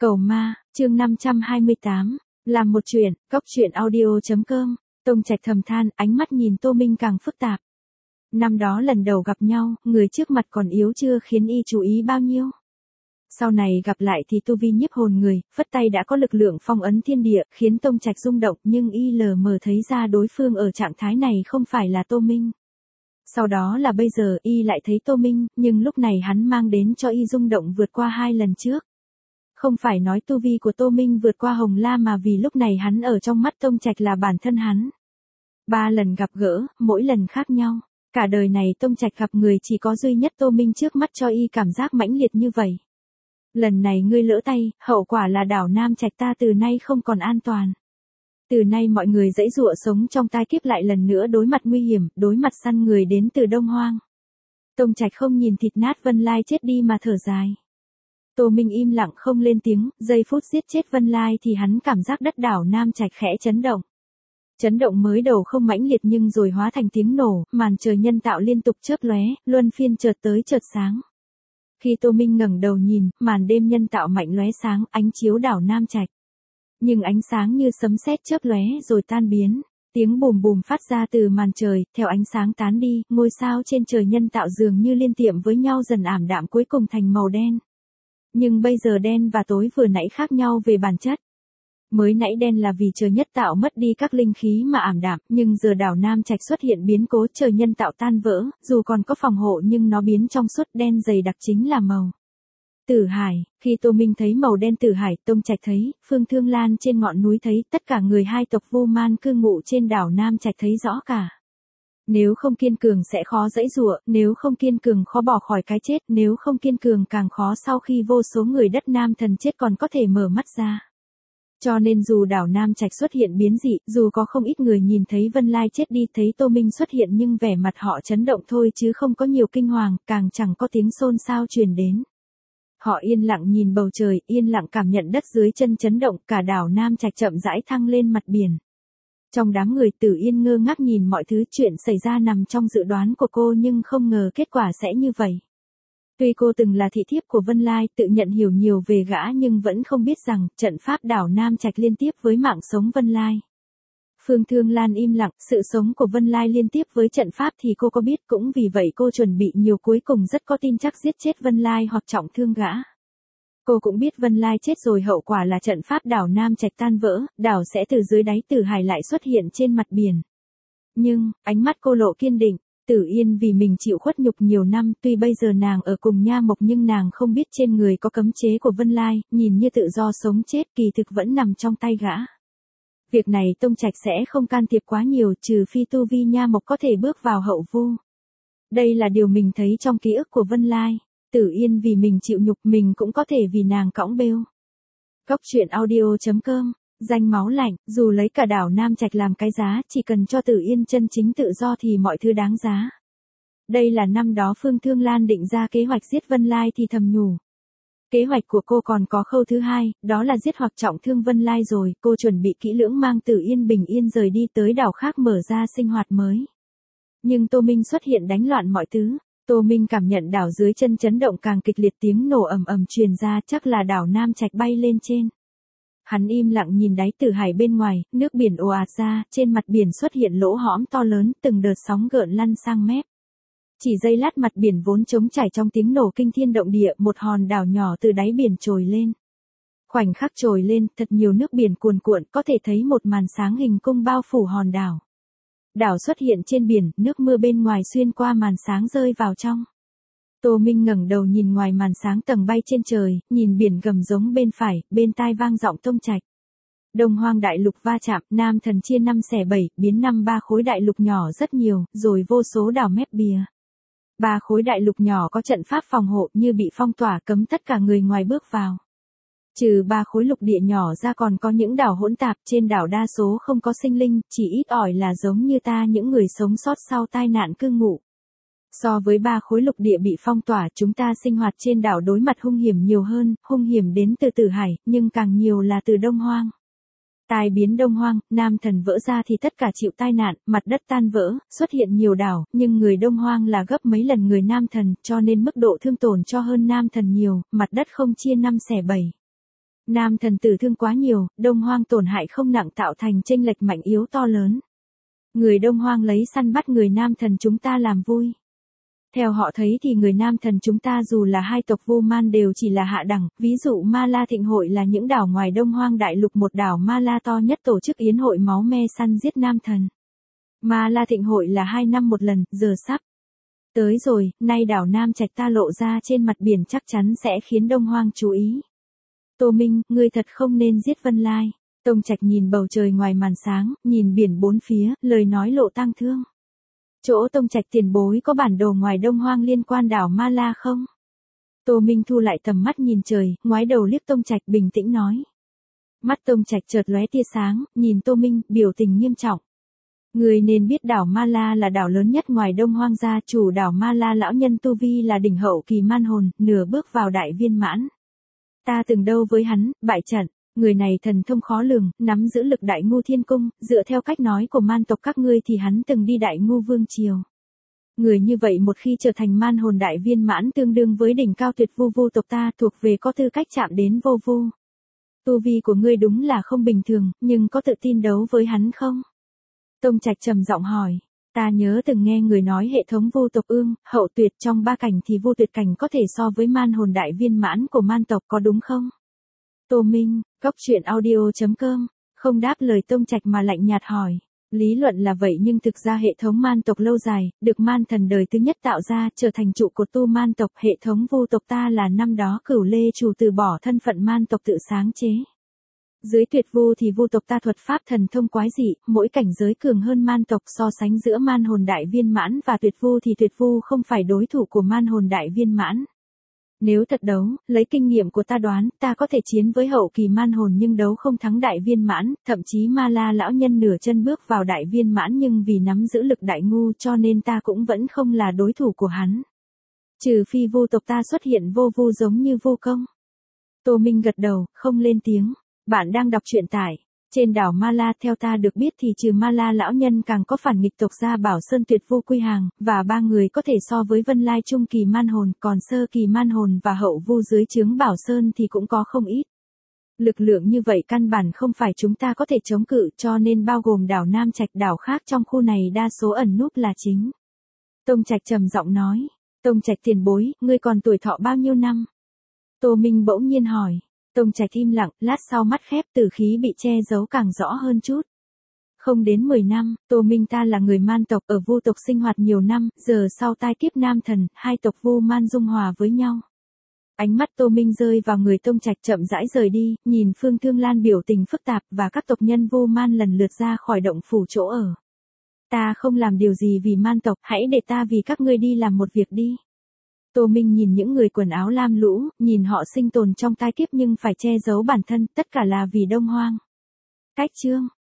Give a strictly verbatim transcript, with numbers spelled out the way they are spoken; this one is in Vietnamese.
Cầu ma, chương năm trăm hai mươi tám, làm một chuyện, góc chuyện audio.com, Tông Trạch thầm than, ánh mắt nhìn Tô Minh càng phức tạp. Năm đó lần đầu gặp nhau, người trước mặt còn yếu chưa khiến y chú ý bao nhiêu. Sau này gặp lại thì tu vi nhiếp hồn người, phất tay đã có lực lượng phong ấn thiên địa, khiến Tông Trạch rung động, nhưng y lờ mờ thấy ra đối phương ở trạng thái này không phải là Tô Minh. Sau đó là bây giờ y lại thấy Tô Minh, nhưng lúc này hắn mang đến cho y rung động vượt qua hai lần trước. Không phải nói tu vi của Tô Minh vượt qua Hồng La mà vì lúc này hắn ở trong mắt Tông Trạch là bản thân hắn. Ba lần gặp gỡ, mỗi lần khác nhau. Cả đời này Tông Trạch gặp người chỉ có duy nhất Tô Minh trước mắt cho y cảm giác mãnh liệt như vậy. Lần này ngươi lỡ tay, hậu quả là đảo Nam Trạch ta từ nay không còn an toàn. Từ nay mọi người dãy dụa sống trong tai kiếp lại lần nữa đối mặt nguy hiểm, đối mặt săn người đến từ Đông Hoang. Tông Trạch không nhìn thịt nát Vân Lai chết đi mà thở dài. Tô Minh im lặng không lên tiếng, giây phút giết chết Vân Lai thì hắn cảm giác đất đảo Nam Trạch khẽ chấn động. Chấn động mới đầu không mãnh liệt nhưng rồi hóa thành tiếng nổ, màn trời nhân tạo liên tục chớp lóe, luân phiên chợt tới chợt sáng. Khi Tô Minh ngẩng đầu nhìn, màn đêm nhân tạo mạnh lóe sáng, ánh chiếu đảo Nam Trạch. Nhưng ánh sáng như sấm sét chớp lóe rồi tan biến. Tiếng bùm bùm phát ra từ màn trời, theo ánh sáng tán đi, ngôi sao trên trời nhân tạo dường như liên tiệm với nhau dần ảm đạm cuối cùng thành màu đen. Nhưng bây giờ đen và tối vừa nãy khác nhau về bản chất. Mới nãy đen là vì trời nhất tạo mất đi các linh khí mà ảm đạm, nhưng giờ đảo Nam Trạch xuất hiện biến cố trời nhân tạo tan vỡ, dù còn có phòng hộ nhưng nó biến trong suốt đen dày đặc chính là màu Tử Hải. Khi Tô Minh thấy màu đen Tử Hải, Tông Trạch thấy, Phương Thương Lan trên ngọn núi thấy, tất cả người hai tộc Vô Man cư ngụ trên đảo Nam Trạch thấy rõ cả. Nếu không kiên cường sẽ khó dãy dụa, nếu không kiên cường khó bỏ khỏi cái chết, nếu không kiên cường càng khó sau khi vô số người đất Nam Thần chết còn có thể mở mắt ra. Cho nên dù đảo Nam Trạch xuất hiện biến dị, dù có không ít người nhìn thấy Vân Lai chết đi thấy Tô Minh xuất hiện nhưng vẻ mặt họ chấn động thôi chứ không có nhiều kinh hoàng, càng chẳng có tiếng xôn xao truyền đến. Họ yên lặng nhìn bầu trời, yên lặng cảm nhận đất dưới chân chấn động, cả đảo Nam Trạch chậm rãi thăng lên mặt biển. Trong đám người Tử Yên ngơ ngác nhìn mọi thứ chuyện xảy ra nằm trong dự đoán của cô nhưng không ngờ kết quả sẽ như vậy. Tuy cô từng là thị thiếp của Vân Lai tự nhận hiểu nhiều về gã nhưng vẫn không biết rằng trận pháp đảo Nam Trạch liên tiếp với mạng sống Vân Lai. Phương Thương Lan im lặng, sự sống của Vân Lai liên tiếp với trận pháp thì cô có biết cũng vì vậy cô chuẩn bị nhiều cuối cùng rất có tin chắc giết chết Vân Lai hoặc trọng thương gã. Cô cũng biết Vân Lai chết rồi hậu quả là trận pháp đảo Nam Trạch tan vỡ, đảo sẽ từ dưới đáy Tử Hải lại xuất hiện trên mặt biển. Nhưng, ánh mắt cô lộ kiên định, Tử Yên vì mình chịu khuất nhục nhiều năm, tuy bây giờ nàng ở cùng Nha Mộc nhưng nàng không biết trên người có cấm chế của Vân Lai, nhìn như tự do sống chết kỳ thực vẫn nằm trong tay gã. Việc này Tông Trạch sẽ không can thiệp quá nhiều trừ phi tu vi Nha Mộc có thể bước vào hậu vu. Đây là điều mình thấy trong ký ức của Vân Lai. Tử Yên vì mình chịu nhục mình cũng có thể vì nàng cõng bêu. Góc chuyện audio.com, danh máu lạnh, dù lấy cả đảo Nam Trạch làm cái giá, chỉ cần cho Tử Yên chân chính tự do thì mọi thứ đáng giá. Đây là năm đó Phương Thương Lan định ra kế hoạch giết Vân Lai thì thầm nhủ. Kế hoạch của cô còn có khâu thứ hai, đó là giết hoặc trọng thương Vân Lai rồi, cô chuẩn bị kỹ lưỡng mang Tử Yên bình yên rời đi tới đảo khác mở ra sinh hoạt mới. Nhưng Tô Minh xuất hiện đánh loạn mọi thứ. Tô Minh cảm nhận đảo dưới chân chấn động càng kịch liệt tiếng nổ ầm ầm truyền ra chắc là đảo Nam Trạch bay lên trên. Hắn im lặng nhìn đáy Tử Hải bên ngoài, nước biển ồ ạt ra, trên mặt biển xuất hiện lỗ hõm to lớn, từng đợt sóng gợn lăn sang mép. Chỉ giây lát mặt biển vốn trống trải trong tiếng nổ kinh thiên động địa, một hòn đảo nhỏ từ đáy biển trồi lên. Khoảnh khắc trồi lên, thật nhiều nước biển cuồn cuộn, có thể thấy một màn sáng hình cung bao phủ hòn đảo. Đảo xuất hiện trên biển, nước mưa bên ngoài xuyên qua màn sáng rơi vào trong. Tô Minh ngẩng đầu nhìn ngoài màn sáng tầng bay trên trời, nhìn biển gầm giống bên phải, bên tai vang giọng Tông Trạch. Đông Hoang đại lục va chạm, Nam Thần chia năm xẻ bảy, biến năm ba khối đại lục nhỏ rất nhiều, rồi vô số đảo mép bìa. Ba khối đại lục nhỏ có trận pháp phòng hộ như bị phong tỏa cấm tất cả người ngoài bước vào. Trừ ba khối lục địa nhỏ ra còn có những đảo hỗn tạp, trên đảo đa số không có sinh linh, chỉ ít ỏi là giống như ta những người sống sót sau tai nạn cư ngụ. So với ba khối lục địa bị phong tỏa chúng ta sinh hoạt trên đảo đối mặt hung hiểm nhiều hơn, hung hiểm đến từ Tử Hải, nhưng càng nhiều là từ Đông Hoang. Tai biến Đông Hoang, Nam Thần vỡ ra thì tất cả chịu tai nạn, mặt đất tan vỡ, xuất hiện nhiều đảo, nhưng người Đông Hoang là gấp mấy lần người Nam Thần, cho nên mức độ thương tổn cho hơn Nam Thần nhiều, mặt đất không chia năm xẻ bảy. Nam thần tử thương quá nhiều, Đông Hoang tổn hại không nặng tạo thành chênh lệch mạnh yếu to lớn. Người Đông Hoang lấy săn bắt người Nam thần chúng ta làm vui. Theo họ thấy thì người Nam thần chúng ta dù là hai tộc Vu Man đều chỉ là hạ đẳng, ví dụ Ma La Thịnh Hội là những đảo ngoài Đông Hoang đại lục một đảo Ma La to nhất tổ chức yến hội máu me săn giết Nam thần. Ma La Thịnh Hội là hai năm một lần, giờ sắp tới rồi, nay đảo Nam Trạch ta lộ ra trên mặt biển chắc chắn sẽ khiến Đông Hoang chú ý. Tô Minh, ngươi thật không nên giết Vân Lai. Tông Trạch nhìn bầu trời ngoài màn sáng, nhìn biển bốn phía, lời nói lộ tang thương. Chỗ Tông Trạch tiền bối có bản đồ ngoài Đông Hoang liên quan đảo Ma La không? Tô Minh thu lại tầm mắt nhìn trời, ngoái đầu liếc Tông Trạch bình tĩnh nói. Mắt Tông Trạch chợt lóe tia sáng, nhìn Tô Minh, biểu tình nghiêm trọng. Người nên biết đảo Ma La là đảo lớn nhất ngoài Đông Hoang gia, chủ đảo Ma La lão nhân tu vi là đỉnh hậu kỳ man hồn, nửa bước vào đại viên mãn. Ta từng đâu với hắn, bại trận. Người này thần thông khó lường, nắm giữ lực đại ngu thiên cung, dựa theo cách nói của man tộc các ngươi thì hắn từng đi đại ngu vương triều. Người như vậy một khi trở thành man hồn đại viên mãn tương đương với đỉnh cao tuyệt vu vu tộc ta thuộc về có tư cách chạm đến vô vu. Tu vi của ngươi đúng là không bình thường, nhưng có tự tin đấu với hắn không? Tông Trạch trầm giọng hỏi. Ta nhớ từng nghe người nói hệ thống vu tộc ương, hậu tuyệt trong ba cảnh thì vu tuyệt cảnh có thể so với man hồn đại viên mãn của man tộc có đúng không? Tô Minh, Cốc Truyện Audio chấm com, không đáp lời Tông Trạch mà lạnh nhạt hỏi. Lý luận là vậy nhưng thực ra hệ thống man tộc lâu dài, được man thần đời thứ nhất tạo ra trở thành trụ cột tu man tộc. Hệ thống vu tộc ta là năm đó Cửu Lê chủ từ bỏ thân phận man tộc tự sáng chế. Dưới tuyệt vu thì vu tộc ta thuật pháp thần thông quái dị, mỗi cảnh giới cường hơn man tộc. So sánh giữa man hồn đại viên mãn và tuyệt vu thì tuyệt vu không phải đối thủ của man hồn đại viên mãn. Nếu thật đấu, lấy kinh nghiệm của ta đoán, ta có thể chiến với hậu kỳ man hồn nhưng đấu không thắng đại viên mãn, thậm chí Ma La lão nhân nửa chân bước vào đại viên mãn nhưng vì nắm giữ lực đại ngu cho nên ta cũng vẫn không là đối thủ của hắn. Trừ phi vu tộc ta xuất hiện vô vu giống như vô công. Tô Minh gật đầu, không lên tiếng. Bạn đang đọc truyện tại trên đảo Ma La. Theo ta được biết thì trừ Ma La lão nhân càng có phản nghịch tộc gia Bảo Sơn tuyệt vu quy hàng, và ba người có thể so với Vân Lai trung kỳ man hồn, còn sơ kỳ man hồn và hậu vu dưới trướng Bảo Sơn thì cũng có không ít. Lực lượng như vậy căn bản không phải chúng ta có thể chống cự, cho nên bao gồm đảo Nam Trạch, đảo khác trong khu này đa số ẩn núp là chính. Tông Trạch trầm giọng nói. Tông Trạch tiền bối, ngươi còn tuổi thọ bao nhiêu năm? Tô Minh bỗng nhiên hỏi. Tông Trạch im lặng, lát sau mắt khép, tử khí bị che giấu càng rõ hơn chút. Không đến mười năm, Tô Minh ta là người man tộc ở vu tộc sinh hoạt nhiều năm, giờ sau tai kiếp nam thần, hai tộc vu man dung hòa với nhau. Ánh mắt Tô Minh rơi vào người Tông Trạch chậm rãi rời đi, nhìn Phương Thương Lan biểu tình phức tạp và các tộc nhân vu man lần lượt ra khỏi động phủ chỗ ở. Ta không làm điều gì vì man tộc, hãy để ta vì các ngươi đi làm một việc đi. Tô Minh nhìn những người quần áo lam lũ, nhìn họ sinh tồn trong tai kiếp nhưng phải che giấu bản thân, tất cả là vì Đông Hoang. Cách chương